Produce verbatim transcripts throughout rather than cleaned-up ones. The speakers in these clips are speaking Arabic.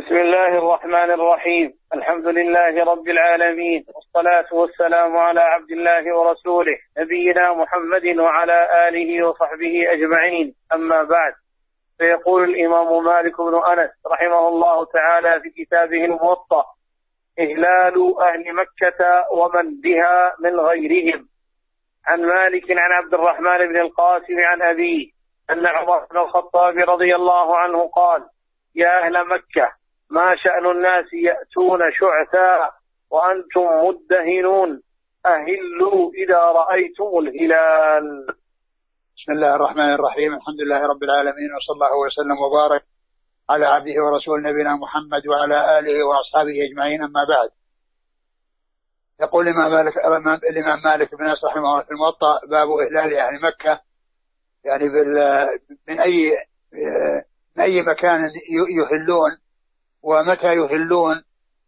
بسم الله الرحمن الرحيم. الحمد لله رب العالمين، والصلاة والسلام على عبد الله ورسوله نبينا محمد وعلى آله وصحبه أجمعين، أما بعد. فيقول الإمام مالك بن أنس رحمه الله تعالى في كتابه الموطأ: إهلال أهل مكة ومن بها من غيرهم. عن مالك عن عبد الرحمن بن القاسم عن أبيه أن عمر بن الخطاب رضي الله عنه قال: يا أهل مكة، ما شأن الناس يأتون شعثاء وأنتم مدهنون، أهلوا إذا رأيتم الهلال. بسم الله الرحمن الرحيم. الحمد لله رب العالمين، وصلى الله وسلم وبارك على عبده ورسول نبينا محمد وعلى آله وأصحابه أجمعين، أما بعد. يقول الإمام مالك, الإمام مالك بن أنس رحمه الله في الموطأ: باب إهلال أهل مكة، يعني من أي من أي مكان يهلون ومتى يهلون.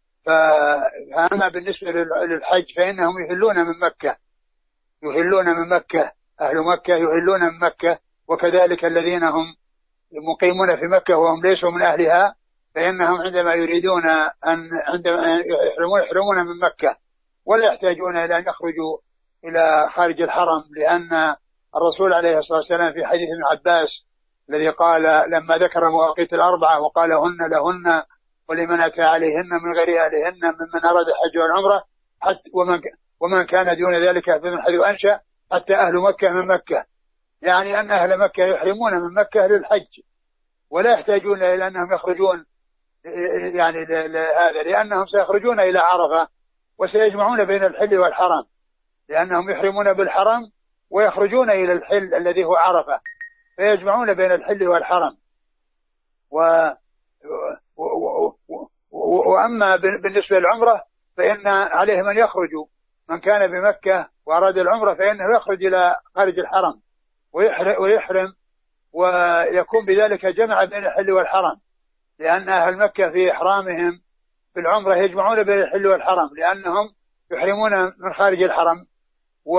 فأما بالنسبة للحج فإنهم يهلون من مكة، يهلون من مكة، أهل مكة يهلون من مكة، وكذلك الذين هم مقيمون في مكة وهم ليسوا من أهلها فإنهم عندما يريدون أن عندما يحرمون يحرمون من مكة، ولا يحتاجون إلى أن يخرجوا إلى خارج الحرم، لأن الرسول عليه الصلاة والسلام في حديث ابن عباس الذي قال لما ذكر مواقيت الأربعة وقال: هن لهن ولمن أتى عليهن من غير أهلهن ممن أراد الحج والعمرة، حتى ومن ومن كان دون ذلك فمن حيث أنشأ حتى أهل مكة من مكة، يعني أن أهل مكة يحرمون من مكة للحج ولا يحتاجون إلى أنهم يخرجون يعني لهذا، لأنهم سيخرجون إلى عرفة وسيجمعون بين الحل والحرم، لأنهم يحرمون بالحرم ويخرجون إلى الحل الذي هو عرفة، فيجمعون بين الحل والحرم. و... و... و... و... وأما بالنسبة للعمرة فإن عليهم أن يخرجوا، من كان بمكة وأراد العمرة فإنه يخرج إلى خارج الحرم ويحرم, ويحرم ويكون بذلك جمع بين الحل والحرم، لأن أهل مكة في إحرامهم بالعمرة يجمعون بين الحل والحرم، لأنهم يحرمون من خارج الحرم، و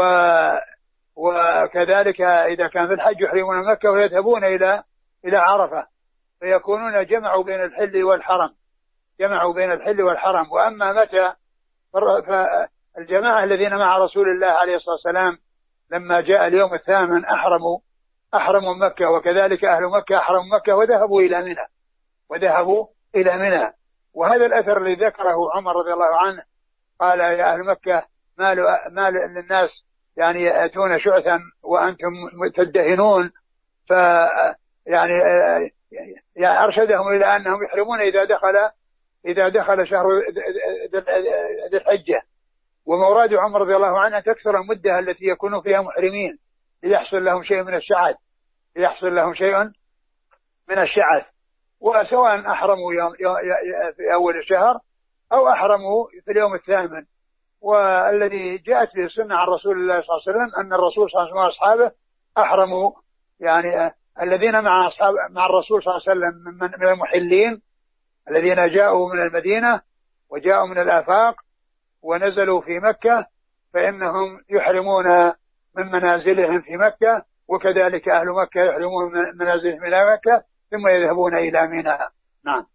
وكذلك إذا كان في الحج يحرمون من مكة ويذهبون إلى إلى عرفة، فيكونون جمعوا بين الحل والحرم، جمعوا بين الحل والحرم. وأما متى فالجماعة الذين مع رسول الله عليه الصلاة والسلام لما جاء اليوم الثامن أحرموا أحرموا مكة، وكذلك أهل مكة أحرموا مكة وذهبوا إلى منى وذهبوا إلى منى. وهذا الأثر الذي ذكره عمر رضي الله عنه قال: يا أهل مكة، ما ما للناس يعني يأتون شعثا وأنتم تدهنون، ف يعني يعني أرشدهم إلى أنهم يحرمون إذا دخل إذا دخل شهر ذي الحجة. ومراد عمر رضي الله عنه تكثر المدة التي يكونوا فيها محرمين ليحصل لهم شيء من الشعث ليحصل لهم شيء من الشعث وسواء أحرموا يوم في أول الشهر أو أحرموا في اليوم الثامن. والذي جاءت به السنة عن رسول الله صلى الله عليه وسلم أن الرسول صلى الله عليه وسلم وأصحابه أحرموا، يعني الذين مع أصحاب مع الرسول صلى الله عليه وسلم من المحلين الذين جاءوا من المدينة وجاءوا من الآفاق ونزلوا في مكة فإنهم يحرمون من منازلهم في مكة، وكذلك أهل مكة يحرمون من منازلهم إلى مكة ثم يذهبون إلى منى. نعم.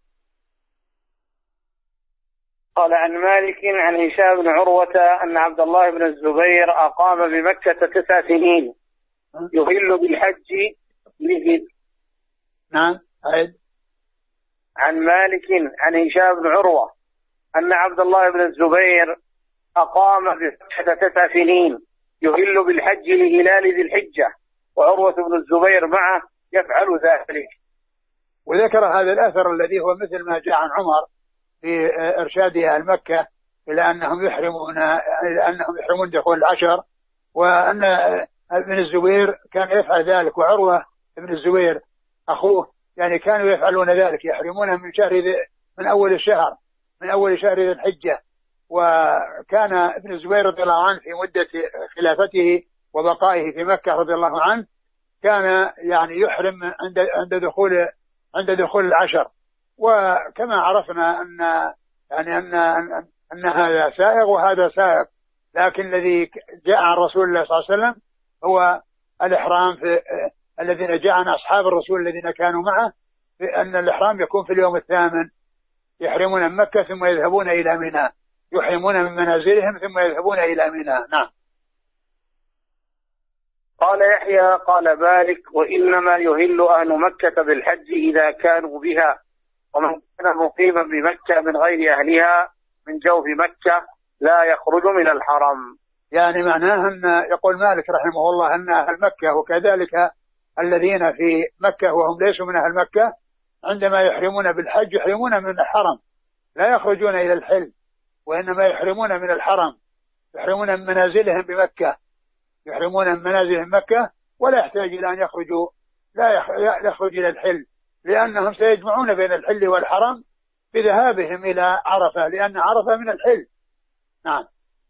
قال عن مالك عن هشام بن عروة أن عبد الله بن الزبير أقام بمكة تسع سنين يهل بالحج لذي. نعم. أعد. عن مالك عن هشام بن عروة أن عبد الله بن الزبير أقام بمكة تسع سنين يهل بالحج لهلال ذي الحجة، وعروة بن الزبير معه يفعل ذلك. وذكر هذا الأثر الذي هو مثل ما جاء عن عمر في إرشاد أهل مكة إلى أنهم يحرمون إلى أنهم يحرمون دخول العشر، وأن ابن الزبير كان يفعل ذلك، وعروة ابن الزبير أخوه يعني كانوا يفعلون ذلك، يحرمون من شهر من أول الشهر من أول شهر ذي الحجة. وكان ابن الزبير رضي الله عنه في مدة خلافته وبقائه في مكة رضي الله عنه كان يعني يحرم عند عند دخول عند دخول العشر. وكما عرفنا أن يعني أن أن, أن هذا سائغ وهذا سائغ، لكن الذي جاء عن رسول الله صلى الله عليه وسلم هو الإحرام في الذين جاء عن أصحاب الرسول الذين كانوا معه، بأن الإحرام يكون في اليوم الثامن يحرمون من مكة ثم يذهبون إلى منى، يحرمون من منازلهم ثم يذهبون إلى منى. نعم. قال يحيى قال مالك وإنما يهل أهل مكة بالحج إذا كانوا بها، ومن كان مقيما بمكة من غير أهلها من جوف مكة لا يخرج من الحرم. يعني معناه أن يقول مالك رحمه الله أن أهل مكة وكذلك الذين في مكة وهم ليسوا من أهل مكة عندما يحرمون بالحج يحرمون من الحرم، لا يخرجون إلى الحل، وإنما يحرمون من الحرم، يحرمون من منازلهم بمكة، يحرمون من منازلهم مكة، ولا يحتاج إلى أن يخرجوا، لا يخرج إلى الحل، لأنهم سيجمعون بين الحل والحرم بذهابهم إلى عرفة، لأن عرفة من الحل. نعم.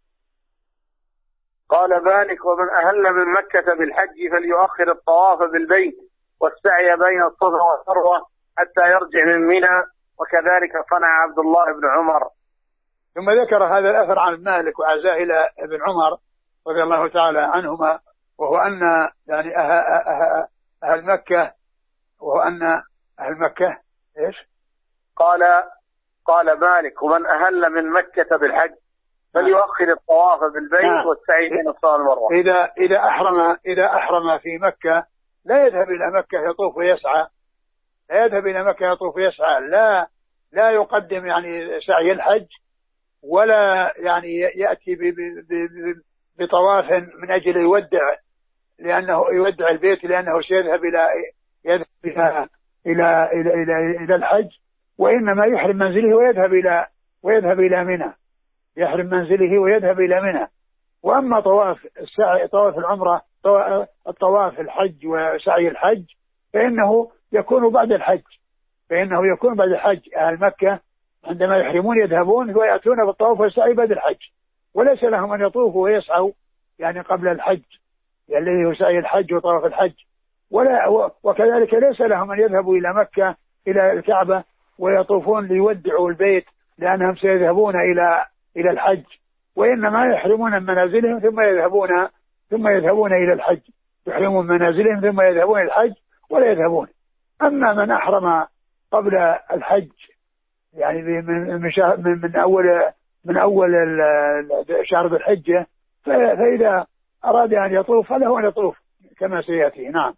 قال مالك ومن أهل من مكة بالحج فليؤخر الطواف بالبيت والسعي بين الصفا والمروة حتى يرجع من منى، وكذلك صنع عبد الله بن عمر. ثم ذكر هذا الأثر عن مالك وعزاه إلى ابن عمر رضي الله تعالى عنهما، وهو أن يعني أهل, أهل, أهل مكة وهو أن أهل مكة إيش؟ قال قال مالك ومن أهل من مكة بالحج فليؤخر الطواف بالبيت نعم. والسعي بين الصفا والمروة. إذا إذا أحرم إذا أحرم في مكة لا يذهب إلى مكة يطوف ويسعى، لا يذهب إلى مكة يطوف ويسعى، لا لا يقدم يعني سعي الحج، ولا يعني يأتي بطواف من أجل يودع، لأنه يودع البيت لأنه سيذهب إلى يذهب إلى إلى إلى إلى, إلى الحج، وإنما يحرم منزله ويذهب إلى ويذهب إلى منى، يحرم منزله ويذهب إلى منى. وأما طواف السعي طواف العمرة الطواف الحج وسعي الحج فإنه يكون بعد الحج، فإنه يكون بعد الحج. أهل مكة عندما يحرمون يذهبون ويأتون بالطواف والسعي بعد الحج، وليس لهم أن يطوفوا ويسعوا يعني قبل الحج الذي هو سعي الحج وطواف الحج، ولا وكذلك ليس لهم أن يذهبوا إلى مكة إلى الكعبة ويطوفون ليودعوا البيت لأنهم سيذهبون إلى إلى الحج، وإنما يحرمون من منازلهم ثم يذهبون ثم يذهبون إلى الحج، يحرمون من منازلهم ثم يذهبون إلى الحج ولا يذهبون. أما من أحرم قبل الحج يعني من من من أول من أول شهر ذي الحجة، فإذا أراد أن يطوف فله أن يطوف كما سيأتي. نعم.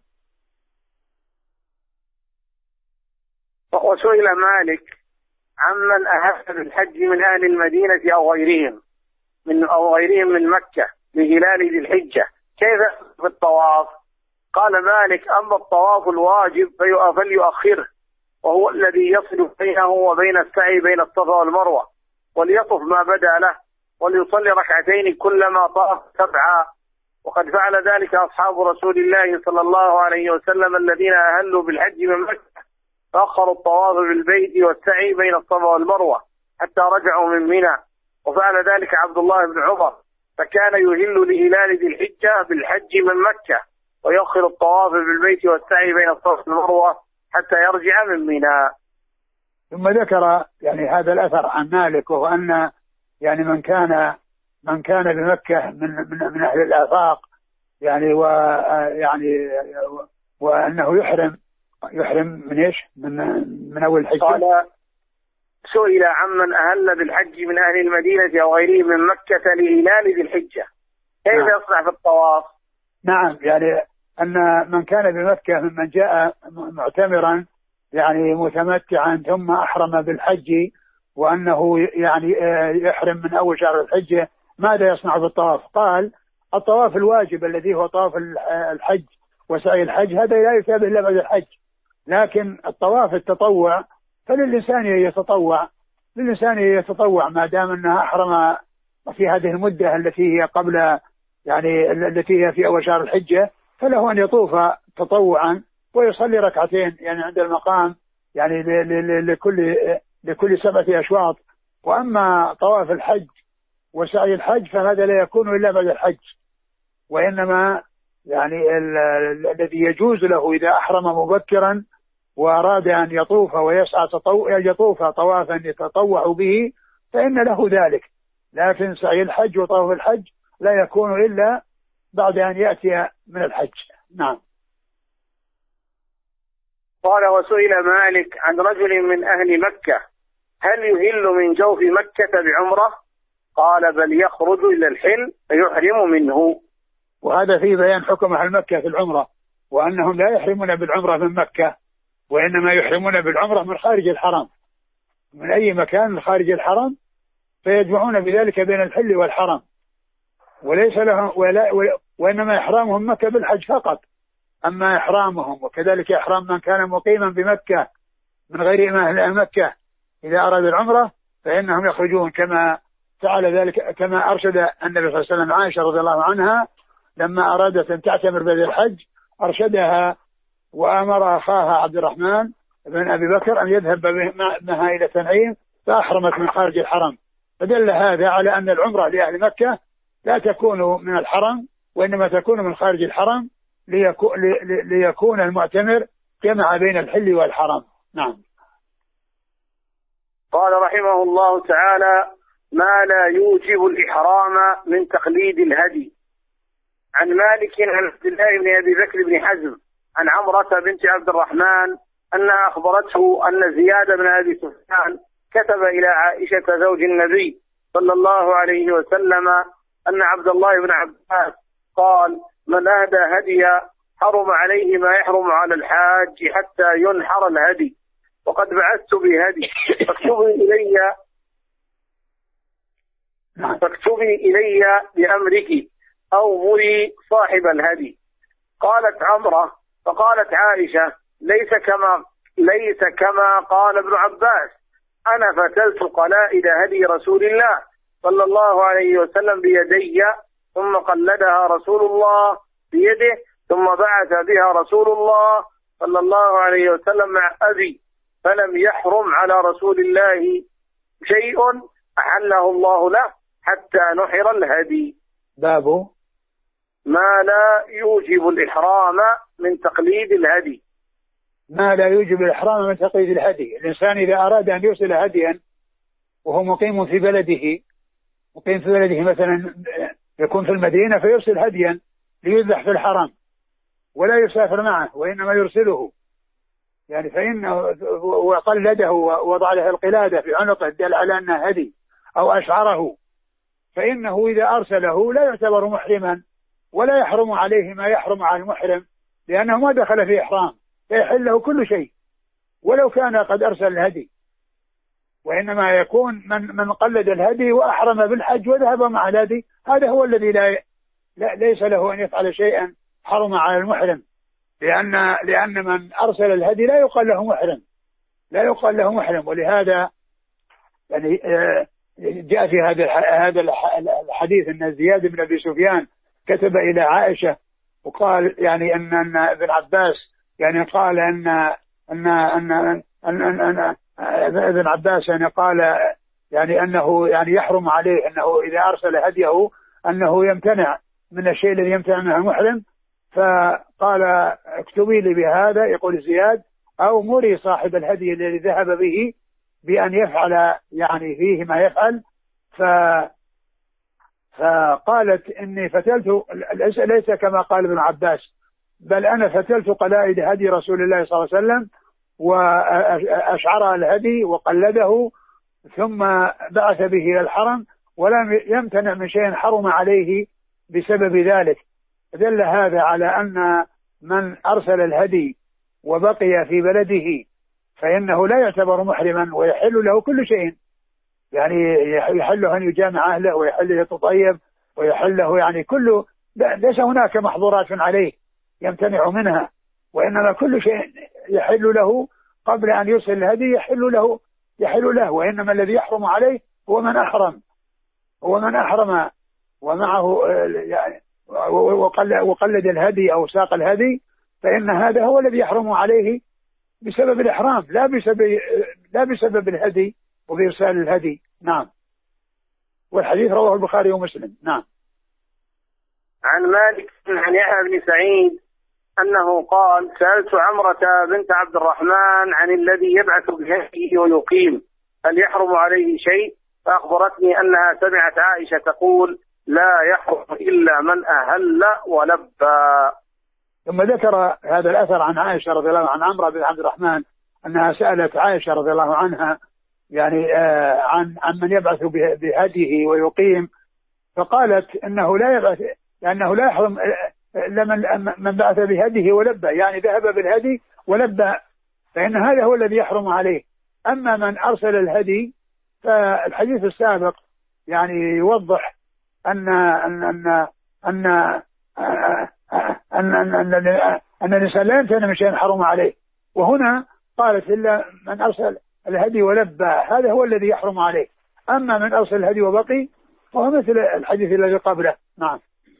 وسئل مالك عمن أهل بالحج من أهل المدينة أو غيرهم من أو غيرهم من مكة بهلال ذي الحجة كيف في الطواف؟ قال مالك أما الطواف الواجب فليؤخره، وهو الذي يصل بينه وبين السعي بين الصفا والمروة، وليطف ما بدا له، وليصلي ركعتين كلما طاف سبعا، وقد فعل ذلك أصحاب رسول الله صلى الله عليه وسلم الذين أهلوا بالحج من مكة فأخروا الطواف بالبيت والسعي بين الصفا والمروة حتى رجعوا من منى، وفعل ذلك عبد الله بن عمر، فكان يهل لهلال ذي الحجة بالحج من مكة ويؤخر الطواف بالبيت والسعي بين الصفا والمروة حتى يرجع من منى. ثم ذكر يعني هذا الأثر عن مالك، وهو أن يعني من كان من كان بمكة من من, من أهل الآفاق يعني ويعني وأنه يحرم يحرم من إيش من من أول الحج. قال سئل عمن أهل بالحج من أهل المدينة أو غيرهم من مكة لهلال ذي الحجة كيف نعم. يصنع في الطواف؟ نعم، يعني أن من كان بمكة ممن جاء معتمرا يعني متمتعا ثم أحرم بالحج، وأنه يعني يحرم من أول شهر الحجة، ماذا يصنع بالطواف؟ قال الطواف الواجب الذي هو طواف الحج وسعي الحج هذا لا يثابه إلا بعد الحج، لكن الطواف التطوع فللإنسان يتطوع للإنسان يتطوع ما دام أنه أحرم في هذه المدة التي هي قبل يعني التي هي في أول شهر الحجة، فله أن يطوف تطوعا ويصلي ركعتين يعني عند المقام يعني لكل لكل سبعة أشواط. وأما طواف الحج وسعي الحج فهذا لا يكون إلا بعد الحج، وإنما يعني الذي يجوز له إذا أحرم مبكرا وأراد أن يطوف ويسعى تطوع يطوف طوافا يتطوع به فإن له ذلك، لكن سعي الحج وطواف الحج لا يكون إلا بعد أن يأتي من الحج. نعم. قال وسئل مالك عن رجل من أهل مكة هل يهل من جوف مكة بعمرة؟ قال بل يخرج إلى الحل فيحرم منه. وهذا فيه بيان حكم أهل مكة في العمرة، وأنهم لا يحرمون بالعمرة من مكة، وإنما يحرمون بالعمرة من خارج الحرم، من أي مكان خارج الحرم، فيجمعون بذلك بين الحل والحرم، وليس لهم ولا وإنما إحرامهم مكة بالحج فقط. أما إحرامهم وكذلك إحرام من كان مقيما بمكة من غير أهل مكة إذا أراد العمرة فإنهم يخرجون، كما فعل ذلك، كما أرشد النبي صلى الله عليه وسلم عائشة رضي الله عنها لما أرادت أن تعتمر بدل الحج، أرشدها وأمر أخاها عبد الرحمن بن أبي بكر أن يذهب معها إلى تنعيم، فأحرمت من خارج الحرم. فدل هذا على أن العمرة لأهل مكة لا تكون من الحرم، وإنما تكون من خارج الحرم، ليكون المعتمر جمع بين الحل والحرم. نعم. قال رحمه الله تعالى: ما لا يوجب الإحرام من تقليد الهدي. عن مالك عن عبد الله بن أبي بكر بن حزم عن عمرة بنت عبد الرحمن أنها أخبرته أن زياد بن أبي سفيان كتب إلى عائشة زوج النبي صلى الله عليه وسلم أن عبد الله بن عباس قال: من أهدى هديا حرم عليه ما يحرم على الحاج حتى ينحر الهدي، وقد بعثت بهدي فاكتبي إلي فاكتبي إلي بأمرك أو مري صاحب الهدي. قالت عمرة فقالت عائشة: ليس كما ليس كما قال ابن عباس، أنا فتلت قلائد هدي رسول الله صلى الله عليه وسلم بيدي، ثم قلدها رسول الله بيده، ثم بعث بها رسول الله صلى الله عليه وسلم مع أبي، فلم يحرم على رسول الله شيء أحله الله له حتى نحر الهدي. باب ما لا يوجب الإحرام من تقليد الهدي. ما لا يوجب الإحرام من تقليد الهدي. الإنسان إذا أراد أن يرسل هديا وهو مقيم في بلده، مقيم في بلده مثلا يكون في المدينة، فيرسل هديا ليذبح في الحرم ولا يسافر معه، وإنما يرسله يعني، فإنه وقلده ووضع له القلادة في عنقه دل على أنه هدي، أو أشعره، فإنه إذا أرسله لا يعتبر محرما، ولا يحرم عليه ما يحرم على المحرم، لأنه ما دخل في إحرام، فيحل له كل شيء ولو كان قد أرسل الهدي. وإنما يكون من من قلد الهدي وأحرم بالحج وذهب مع الهدي، هذا هو الذي لا, لا ليس له أن يفعل شيئا حرم على المحرم، لأن لأن من أرسل الهدي لا يقال له محرم، لا يقال له محرم. ولهذا يعني جاء في هذا هذا الحديث أن زياد بن أبي سفيان كتب إلى عائشة وقال يعني أن أن ابن عباس يعني قال أن أن أن أن, أن, أن ابن عباس يعني قال يعني أنه يعني يحرم عليه أنه إذا أرسل هديه أنه يمتنع من الشيء الذي يمتنع منه المحرم. فقال: اكتبي لي بهذا، يقول زياد، أو مري صاحب الهدي الذي ذهب به بأن يفعل يعني فيه ما يفعل. ف فقالت: إني فتلت، ليس كما قال ابن عباس، بل أنا فتلت قلائد هدي رسول الله صلى الله عليه وسلم وأشعر الهدي وقلده، ثم بعث به إلى الحرم ولم يمتنع من شيء حرم عليه بسبب ذلك. دل هذا على أن من أرسل الهدي وبقي في بلده فإنه لا يعتبر محرما، ويحل له كل شيء، يعني يحل أن يجامع أهله، ويحل يتطيب، ويحل له يعني كله، ليس هناك محظورات عليه يمتنع منها، وإنما كل شيء يحل له قبل أن يرسل الهدي يحل له يحل له وإنما الذي يحرم عليه هو من أحرم هو من أحرم ومعه يعني وقلد الهدي أو ساق الهدي، فإن هذا هو الذي يحرم عليه بسبب الإحرام، لا بسبب لا بسبب الهدي وبإرسال الهدي. نعم. والحديث رواه البخاري ومسلم. نعم. عن مالك عن يحيى بن سعيد أنه قال: سألت عمرة بنت عبد الرحمن عن الذي يبعث بهديه ويقيم هل يحرم عليه شيء؟ فأخبرتني أنها سمعت عائشة تقول: لا يحرم إلا من أهل ولبى. ثم ذكر هذا الأثر عن عائشة رضي الله عنها، عن عمرة بن عبد الرحمن أنها سألت عائشة رضي الله عنها يعني عن عن من يبعث بهديه ويقيم، فقالت انه لا يبعث، لانه لا يحرم لمن من بعث بهديه ولبى، يعني ذهب بالهدي ولبى، فإن هذا هو الذي يحرم عليه. أما من أرسل الهدي فالحديث السابق يعني يوضح أن أن أن أن أن أن أن أن الإنسان لا يمتنع من شيء حرم عليه، وهنا قالت إلا من أرسل الهدي ولبى، هذا هو الذي يحرم عليه. أما من أرسل الهدي وبقي فهو مثل الحديث الذي قبله. نعم.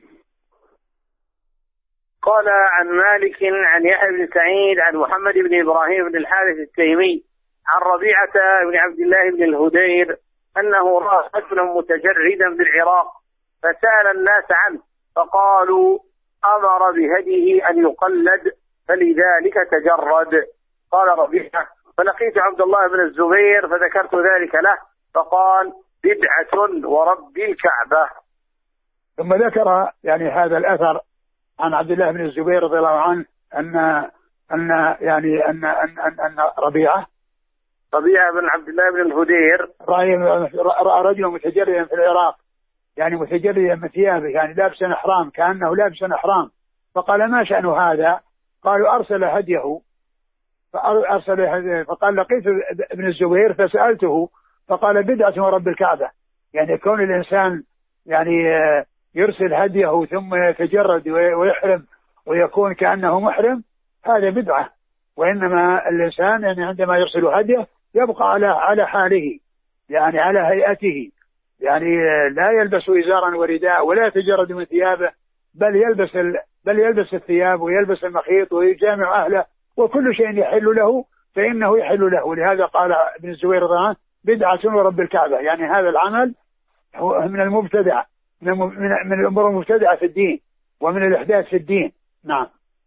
قال عن مالك عن يحيى بن سعيد عن محمد بن إبراهيم بن الحارث التيمي عن ربيعة بن عبد الله بن الهدير أنه رأى رجلا متجردا بالعراق فسأل الناس عنه فقالوا أمر بهديه أن يقلد فلذلك تجرد. قال ربيعة فلقيت عبد الله بن الزبير فذكرت ذلك له فقال بدعة ورب الكعبة. ثم ذكر يعني هذا الأثر عن عبد الله بن الزبير رضي الله عنه أن أن يعني أن أن أن, أن ربيعة ربيعة بن عبد الله بن الهدير رأى رجلا متجردا في العراق، يعني متجردا من ثيابه، يعني لابسا إحرام كأنه لابسا إحرام، فقال ما شأن هذا؟ قالوا أرسل هديه فأرسل هديه فقال لقيت ابن الزبير فسألته فقال بدعة ورب الكعبة، يعني كون الإنسان يعني يرسل هديه ثم يتجرد ويحرم ويكون كأنه محرم هذا بدعة، وإنما الإنسان يعني عندما يرسل هديه يبقى على على حاله، يعني على هيئته، يعني لا يلبس إزارا ورداء ولا يتجرد من ثيابه، بل يلبس ال... بل يلبس الثياب ويلبس المخيط ويجامع أهله وكل شيء يحل له فإنه يحل له. لهذا قال ابن الزبير رضي الله عنه بدعة ورب الكعبة، يعني هذا العمل هو من المبتدع من من الأمور المبتدعة في الدين ومن الإحداث في الدين. نعم.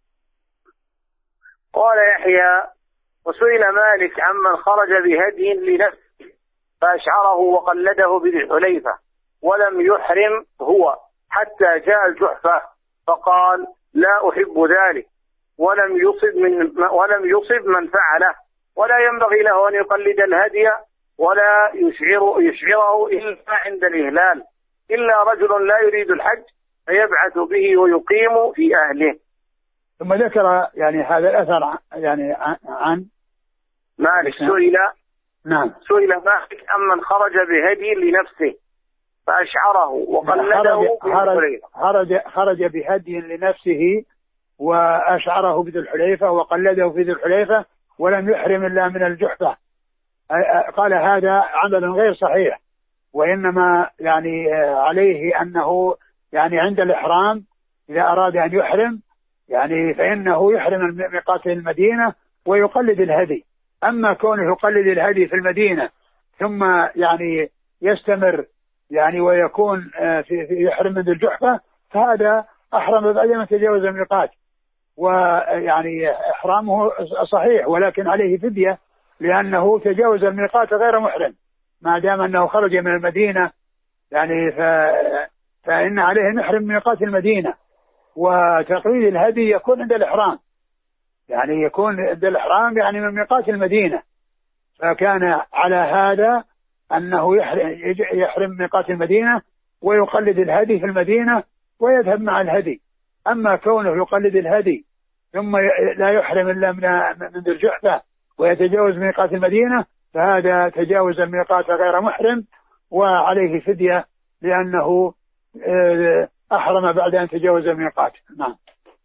قال يحيى وسئل مالك عمن خرج بهدي لنفسه فأشعره وقلده بذي الحليفة ولم يحرم هو حتى جاء الجحفة فقال لا أحب ذلك ولم يصب من ولم يصب من فعله ولا ينبغي له أن يقلد الهدي ولا يشعر يشعره إلا عند الإهلال إلا رجل لا يريد الحج فيبعث به ويقيم في أهله. ثم ذكر يعني هذا الأثر يعني عن مالك سئل نعم سئل مالك أمن خرج بهدي لنفسه فأشعره وقلده خرج, خرج, خرج بهدي لنفسه وأشعره بذي الحليفة وقلده في ذي الحليفة ولم يحرم إلا من الجحفة. قال هذا عمل غير صحيح، وإنما يعني عليه أنه يعني عند الإحرام إذا أراد أن يحرم يعني فإنه يحرم من ميقات المدينة ويقلد الهدي. أما كونه يقلد الهدي في المدينة ثم يعني يستمر يعني ويكون في يحرم من الجحفة فهذا أحرم بعد ما تجاوز الميقات، ويعني إحرامه صحيح ولكن عليه فدية لأنه تجاوز الميقات غير محرم، ما دام أنه خرج من المدينة يعني ف... فإن عليه محرم من ميقات المدينة، وتقليد الهدي يكون عند الإحرام، يعني يكون عند الإحرام يعني من ميقات المدينة، فكان على هذا أنه يحرم, يحرم ميقات المدينة ويقلد الهدي في المدينة ويذهب مع الهدي. أما كونه يقلد الهدي ثم لا يحرم إلا من ذي الجحفة ويتجاوز ميقات المدينة فهذا تجاوز الميقات غير محرم وعليه فدية لأنه أحرم بعد أن تجاوز الميقات. نعم.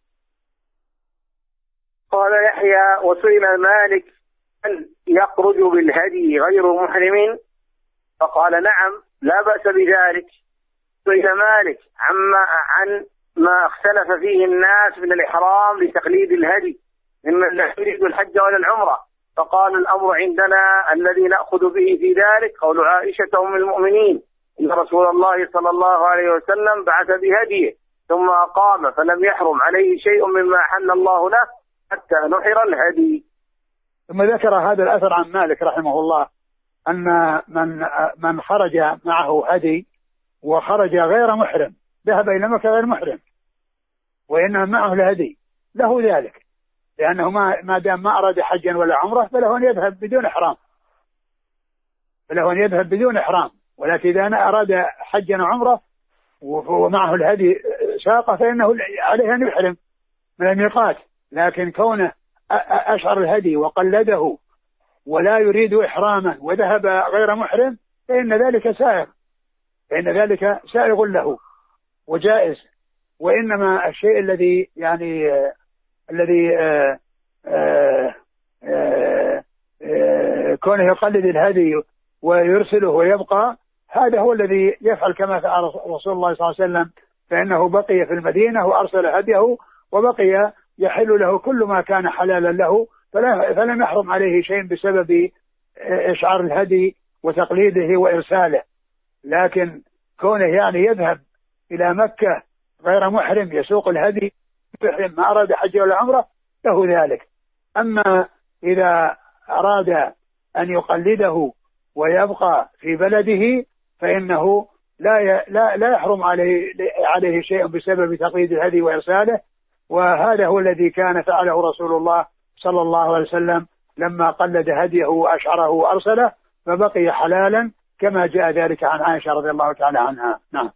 قال يحيى وسئل مالك هل يخرج بالهدي غير محرم فقال نعم لا بأس بذلك. سئل مالك عما عن ما اختلف فيه الناس من الإحرام لتقليد الهدي ممن لا يريد الحج ولا العمرة فقال الأمر عندنا الذي نأخذ به في ذلك قول عائشة أم المؤمنين إن رسول الله صلى الله عليه وسلم بعث بهديه ثم أقام فلم يحرم عليه شيء مما أحل الله له حتى نحر الهدي. ثم ذكر هذا الأثر عن مالك رحمه الله أن من من خرج معه هدي وخرج غير محرم ذهب إلى مكة غير محرم وإنما معه الهدي له ذلك، لأنه ما ما دام ما أراد حجا ولا عمرة فله أن يذهب بدون إحرام. فله أن يذهب بدون إحرام. ولكن إذا أنا أراد حجا وعمرة ومعه الهدي ساقة فإنه عليه أن يحرم من الميقات. لكن كونه أشعر الهدي وقلده ولا يريد إحرامه وذهب غير محرم فإن ذلك سائغ، فإن ذلك سائغ له وجائز. وإنما الشيء الذي يعني آه الذي آه آه آه آه كونه يقلد الهدي ويرسله ويبقى، هذا هو الذي يفعل كما فعل رسول الله صلى الله عليه وسلم، فإنه بقي في المدينة وأرسل هديه وبقي يحل له كل ما كان حلالا له، فلم يحرم عليه شيء بسبب إشعار الهدي وتقليده وإرساله. لكن كونه يعني يذهب إلى مكة غير محرم يسوق الهدي محرم ما أراد حج ولا عمرة له ذلك. أما إذا أراد أن يقلده ويبقى في بلده فإنه لا لا لا يحرم عليه عليه شيء بسبب تقليد الهدي وإرساله. وهذا هو الذي كان فعله رسول الله صلى الله عليه وسلم لما قلد هديه وأشعره وأرسله فبقي حلالا كما جاء ذلك عن عائشة رضي الله تعالى عنها. نعم.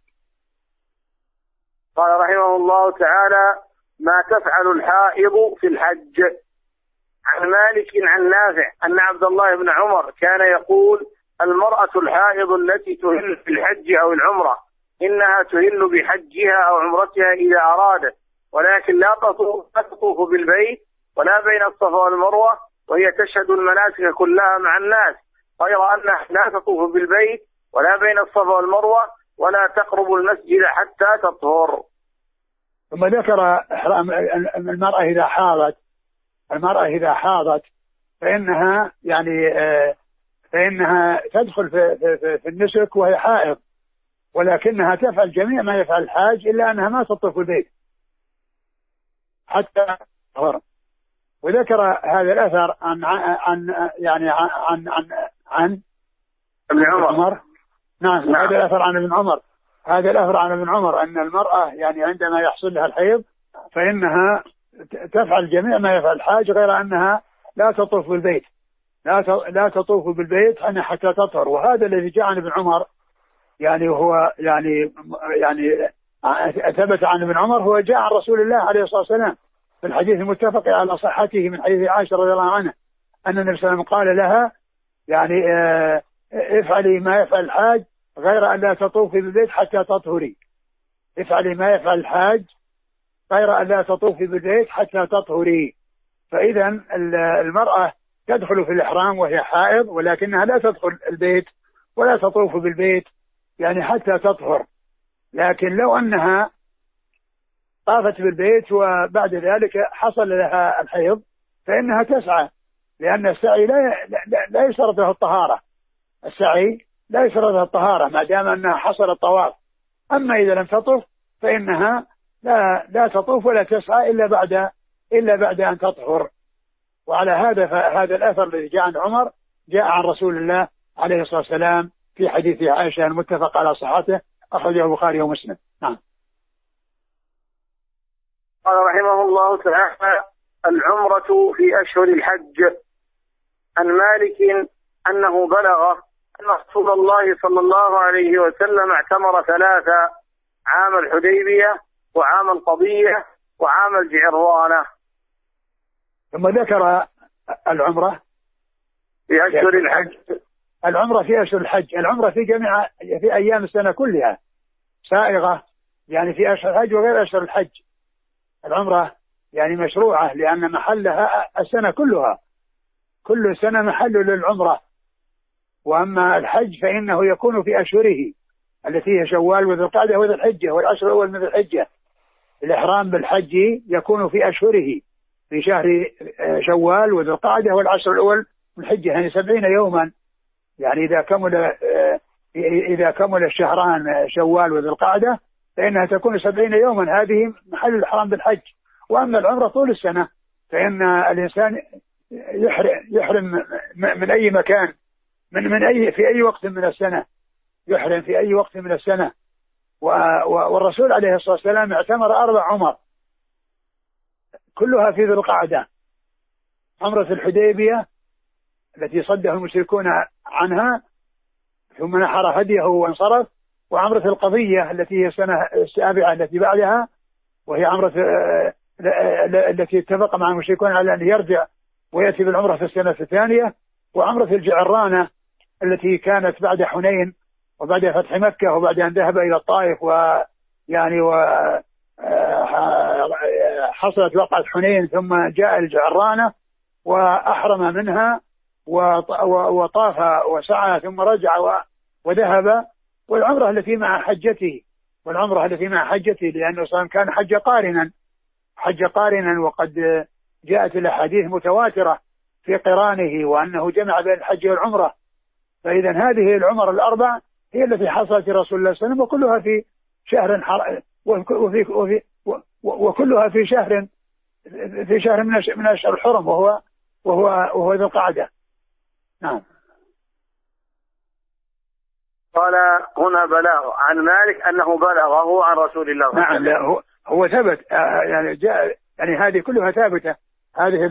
قال رحمه الله تعالى: ما تفعل الحائض في الحج. عن مالك عن نافع أن عبد الله بن عمر كان يقول: المرأة الحائض التي تهل في الحج أو العمرة إنها تهل بحجها أو عمرتها إذا أرادت، ولكن لا تطوف بالبيت ولا بين الصفا والمروة، وهي تشهد المناسك كلها مع الناس، غير أنها لا تطوف بالبيت ولا بين الصفا والمروة ولا تقرب المسجد حتى تطهر. ثم ذكر المرأة إذا حاضت المرأة إذا حاضت فإنها يعني فإنها تدخل في, في, في النسك وهي حائض، ولكنها تفعل جميع ما يفعل الحاج إلا أنها ما تطوف البيت حتى تطهر. وذكر هذا الأثر عن عن يعني عن عن عن ابن عمر. نعم. نعم. هذا الأثر عن ابن عمر هذا الأثر عن ابن عمر أن المرأة يعني عندما يحصل لها الحيض فإنها تفعل جميع ما يفعل الحاج غير أنها لا تطوف بالبيت لا لا تطوف بالبيت حتى تطهر. وهذا الذي جاء عن ابن عمر يعني هو يعني يعني ثبت عن ابن عمر هو جاء عن رسول الله عليه الصلاة والسلام في الحديث المتفق على صحته من حديث عائشة رضي الله عنها أن النبي صلى الله عليه وسلم قال لها يعني افعلي ما يفعل الحاج غير أن لا تطوفي بالبيت حتى تطهري. افعلي ما يفعل الحاج غير أن لا تطوفي بالبيت حتى تطهري. فإذا المرأة تدخل في الإحرام وهي حائض ولكنها لا تدخل البيت ولا تطوف بالبيت يعني حتى تطهر. لكن لو أنها طافت بالبيت وبعد ذلك حصل لها الحيض فإنها تسعى، لأن السعي لا لا يشترط له الطهارة. السعي لا يشترط له الطهارة ما دام أنها حصل الطواف. أما إذا لم تطف فإنها لا لا تطوف ولا تسعى إلا بعد إلا بعد أن تطهر. وعلى هذا فهذا الأثر الذي جاء عن عمر جاء عن رسول الله عليه الصلاة والسلام في حديث عائشة المتفق على صحته أخرجه البخاري ومسلم. نعم. قال رحمه الله تعالى: العمرة في أشهر الحج. عن مالك أنه بلغ أن رسول الله صلى الله عليه وسلم اعتمر ثلاثة: عام الحديبية وعام القضية وعام الجعرانة. ثم ذكر العمرة في أشهر الحج. العمرة في أشهر الحج. العمرة في جميع في أيام السنة كلها سائغة يعني في أشهر الحج وغير أشهر الحج. العمرة يعني مشروعة لأن محلها السنة كلها، كل سنة محل للعمرة. وأما الحج فإنه يكون في أشهره التي هي شوال وذي القعدة وذي الحجة والعشر الأول من ذي الحجة. الإحرام بالحج يكون في أشهره في شهر شوال وذي القعدة والعشر الأول من الحجة يعني سبعين يوما. يعني إذا كمل إذا كمل الشهران شوال وذي القعدة فإنها تكون سبعين يوما، هذه محل الإحرام بالحج. وأما العمرة طول السنة فإن الإنسان يحرم, يحرم من أي مكان من من أي في أي وقت من السنة، يحرم في أي وقت من السنة. والرسول عليه الصلاة والسلام اعتمر أربع عمر كلها في ذي القعدة: عمرة الحديبية التي صده المشركون عنها، ثم نحر هديه وانصرف. وعمرة القضية التي هي السنة السابعة التي بعدها، وهي عمرة التي اتفق مع المشركون على أن يرجع ويأتي بالعمرة في السنة الثانية. وعمرة الجعرانة التي كانت بعد حنين وبعد فتح مكة وبعد أن ذهب إلى الطائف، ويعني وحصلت وقعة حنين ثم جاء الجعرانة وأحرم منها وطاف وسعى ثم رجع وذهب. والعمرة التي مع حجته والعمرة التي مع حجته لأنه صار كان حج قارنا حج قارنا وقد جاءت الأحاديث متواترة في قرانه وأنه جمع بين الحج والعمرة. فإذا هذه العمر الأربع هي التي حصلت لرسول الله صلى الله عليه وسلم، وكلها في شهر حر وفي وفي وكلها في شهر في شهر من أشهر الحرم وهو وهو وهو ذو القعدة. نعم. قال هنا بلاغ عن مالك أنه بلغه عن رسول الله. نعم. لا هو هو ثبت يعني جاء يعني هذه كلها ثابتة. هذه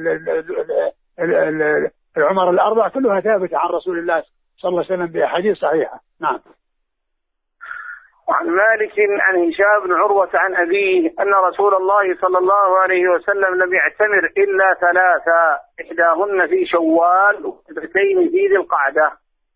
العمر الأربع كلها ثابتة عن رسول الله صلى الله عليه وسلم بأحاديث صحيحة. نعم. وعن مالك عن هشام بن عروة عن أبيه أن رسول الله صلى الله عليه وسلم لم يعتمر إلا ثلاثة، إحداهن في شوال واثنتين في ذي القعدة.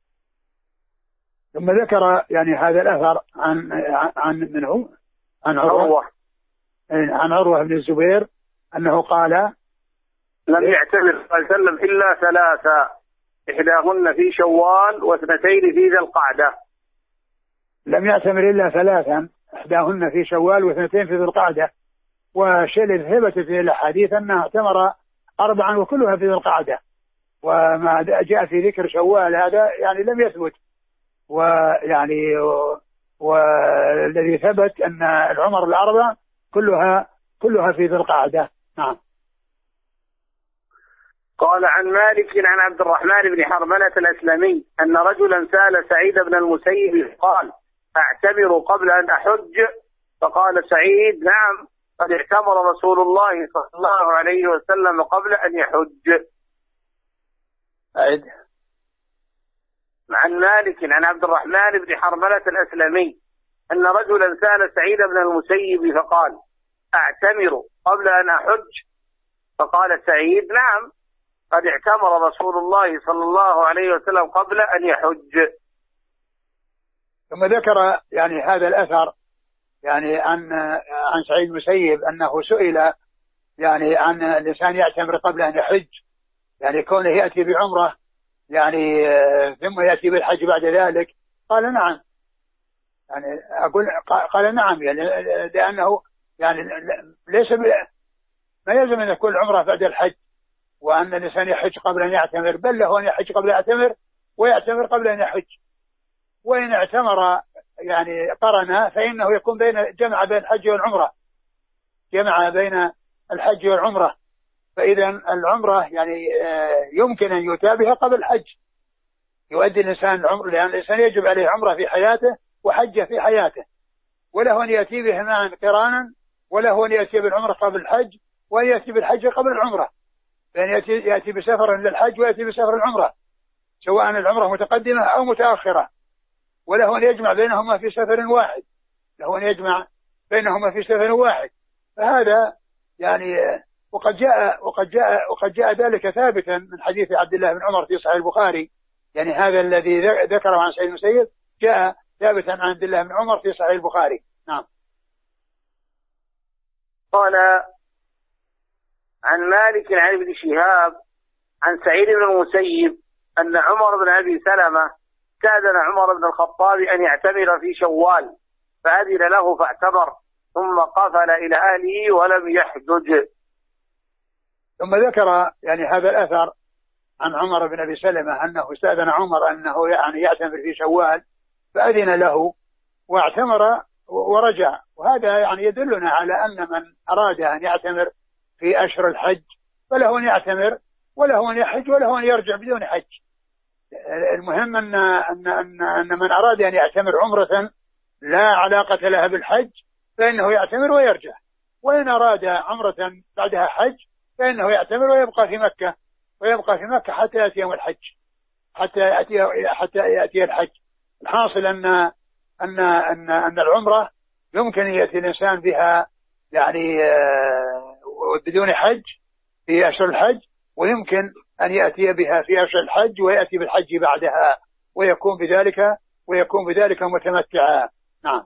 ثم ذكر يعني هذا الأثر عن عن منه عن عروة عن عروة بن الزبير أنه قال لم يعتمر صلى الله عليه وسلم إلا ثلاثة، إحداهن في شوال واثنتين في ذي القعدة. لم يعتمر إلا ثلاثا، إحداهن في شوال واثنتين في ذي القعدة. وشل ثبت في الحديث أنه اعتمر أربعا وكلها في ذي القعدة، وما جاء في ذكر شوال هذا يعني لم يثبت. ويعني والذي ثبت أن العمر الأربع كلها كلها في ذي القعدة. نعم. قال عن مالك عن عبد الرحمن بن حرملة الأسلمي أن رجلا سأل سعيد بن المسيب قال أعتمر قبل أن أحج؟ فقال سعيد نعم، قد اعتمر رسول الله صلى الله عليه وسلم قبل أن يحج. أعد. عن مالك عن عبد الرحمن بن حرملة الأسلمي أن رجلا سأل سعيد بن المسيب فقال أعتمر قبل أن أحج؟ فقال سعيد نعم، قد اعتمر رسول الله صلى الله عليه وسلم قبل أن يحج. ثم ذكر يعني هذا الأثر يعني عن عن سعيد المسيب أنه سئل يعني عن الإنسان يعتمر قبل أن يحج، يعني كونه يأتي بعمرة يعني ثم يأتي بالحج بعد ذلك. قال نعم، يعني أقول قال نعم يعني لأنه يعني ليس ما يلزم أن يكون العمرة بعد الحج وأن الإنسان يحج قبل أن يعتمر، بل له أن يحج قبل أن يعتمر ويعتمر قبل أن يحج. وإن اعتمر يعني قرن فإنه يكون بين جمع بين الحج والعمرة، جمع بين الحج والعمرة. فإذا العمرة يعني يمكن أن يتابعها قبل الحج، يؤدي الإنسان العمر، لأن الإنسان يجب عليه عمرة في حياته وحجة في حياته، وله أن يأتي به معا قرانا، وله أن يأتي بالعمرة قبل الحج وأن يأتي بالحج قبل العمرة، لأن يأتي, يأتي بسفر للحج ويأتي بسفر العمرة سواء العمرة متقدمة أو متأخرة، وله أن يجمع بينهما في سفر واحد له أن يجمع بينهما في سفر واحد. فهذا يعني وقد جاء وقد جاء وقد جاء ذلك ثابتا من حديث عبد الله بن عمر في صحيح البخاري، يعني هذا الذي ذكره عن سعيد المسيب جاء ثابتا عن عبد الله بن عمر في صحيح البخاري. نعم. قال عن مالك عن ابن شهاب عن سعيد بن المسيب أن عمر بن أبي سلمة استأذن عمر بن الخطاب أن يعتمر في شوال فأذن له فاعتمر ثم قفل إلى أهله ولم يحجج. ثم ذكر يعني هذا الأثر عن عمر بن أبي سلمة أنه استأذن عمر أنه يعني يعتمر في شوال فأذن له واعتمر ورجع. وهذا يعني يدلنا على أن من أراد أن يعتمر في أشهر الحج فله أن يعتمر وله أن يحج وله أن يرجع بدون حج. المهم أن, أن, أن, أن من أراد أن يعتمر عمرة لا علاقة لها بالحج فإنه يعتمر ويرجع، وإن أراد عمرة بعدها حج فإنه يعتمر ويبقى في مكة ويبقى في مكة حتى يأتي يوم الحج. حتى يأتي حتى يأتي الحج. الحاصل أن أن أن أن العمرة يمكن يأتي الإنسان بها يعني بدون حج في أشهر الحج، ويمكن أن يأتي بها في أشهر الحج ويأتي بالحج بعدها، ويكون بذلك ويكون بذلك متمتعا. نعم.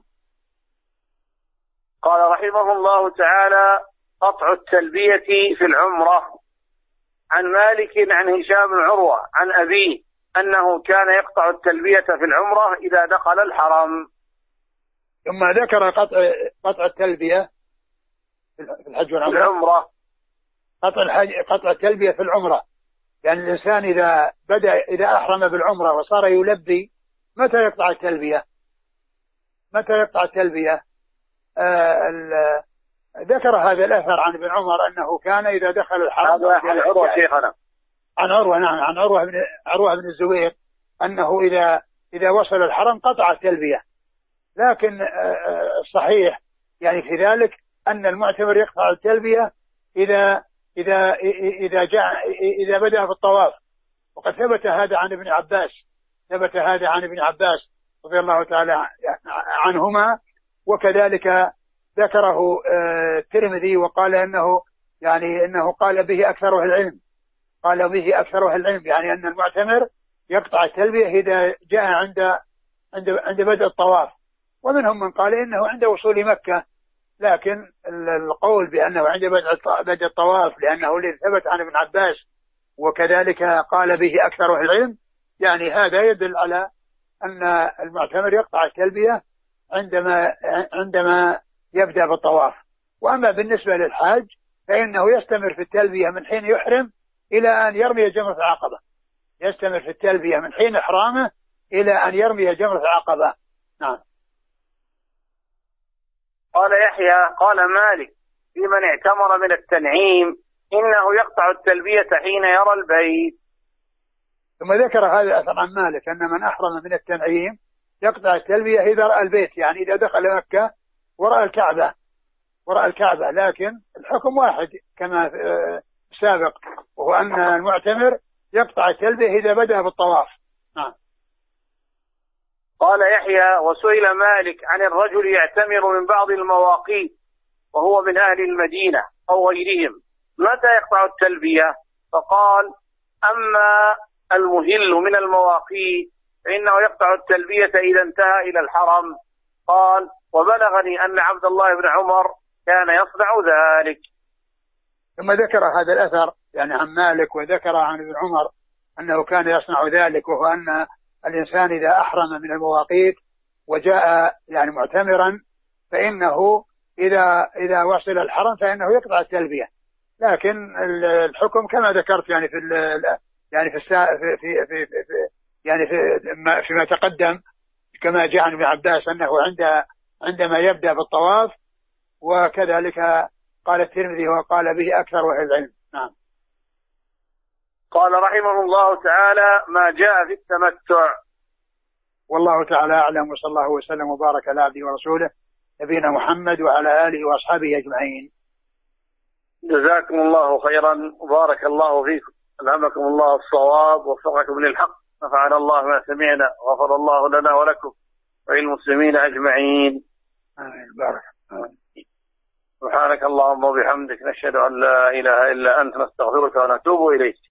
قال رحمه الله تعالى: قطع التلبية في العمرة. عن مالك عن هشام بن عروة عن أبيه أنه كان يقطع التلبية في العمرة إذا دخل الحرم. ثم ذكر قطع قطع التلبية في الحج والعمرة. العمرة قطع الحج قطع التلبية في العمرة، يعني الإنسان إذا بدأ إذا أحرم بالعمرة وصار يلبي، متى يقطع التلبية؟ متى يقطع التلبية؟ آه ذكر هذا الأثر عن ابن عمر أنه كان إذا دخل الحرم. هذا عن عروة شيخنا. عن عروة، نعم، عن عروة بن عروة بن الزبير أنه إذا إذا وصل الحرم قطع التلبية. لكن الصحيح يعني في ذلك أن المعتمر يقطع التلبية إذا إذا إذا جاء إذا بدأ في الطواف، وقد ثبت هذا عن ابن عباس ثبت هذا عن ابن عباس رضي الله تعالى عنهما، وكذلك ذكره الترمذي وقال انه يعني انه قال به اكثر اهل العلم قال به اكثر اهل العلم يعني ان المعتمر يقطع التلبية اذا جاء عند عند عند بدء الطواف، ومنهم من قال انه عند وصول مكة، لكن القول بانه عند بدء الطواف لانه الذي ثبت عن ابن عباس وكذلك قال به اكثر اهل العلم، يعني هذا يدل على ان المعتمر يقطع التلبية عندما عندما يبدأ بالطواف. وأما بالنسبة للحاج فإنه يستمر في التلبية من حين يحرم إلى أن يرمي جمرة العقبة يستمر في التلبية من حين إحرامه إلى أن يرمي جمرة العقبة. نعم. قال يحيى: قال مالك في من اعتمر من التنعيم إنه يقطع التلبية حين يرى البيت. ثم ذكر هذا الأثر عن مالك أن من أحرم من التنعيم يقطع التلبية إذا رأى البيت، يعني إذا دخل مكة ورأى الكعبة ورأى الكعبة لكن الحكم واحد كما سابق، وهو أن المعتمر يقطع التلبية إذا بدأ بالطواف. نعم. قال يحيى: وسئل مالك عن الرجل يعتمر من بعض المواقيت وهو من أهل المدينة أو غيرهم، متى يقطع التلبية؟ فقال: أما المهل من المواقيت فإنه يقطع التلبية إذا انتهى إلى الحرم. قال: وبلغني أن عبد الله بن عمر كان يصنع ذلك. ثم ذكر هذا الأثر يعني عن مالك وذكر عن ابن عمر أنه كان يصنع ذلك، وهو أن الإنسان إذا أحرم من المواقيت وجاء يعني معتمرا فإنه إذا إذا وصل الحرم فإنه يقطع التلبية، لكن الحكم كما ذكرت يعني في يعني في في في, في, في يعني في فيما تقدم كما جاء عن ابن عباس أنه عند عندما يبدأ بالطواف، وكذلك قال الترمذي وقال به أكثر أهل العلم. نعم. قال رحمه الله تعالى: ما جاء في التمتع. والله تعالى أعلم، وصلى الله وسلم وبارك على عبده ورسوله نبينا محمد وعلى آله وأصحابه أجمعين. جزاكم الله خيرا وبارك الله فيكم، ألهمكم الله الصواب ووفقكم للحق، نفعنا الله ما سمعنا وغفر الله لنا ولكم وللمسلمين أجمعين. آمين. بارك. آمين. سبحانك اللهم وبحمدك، نشهد أن لا إله إلا أنت، نستغفرك ونتوب إليك.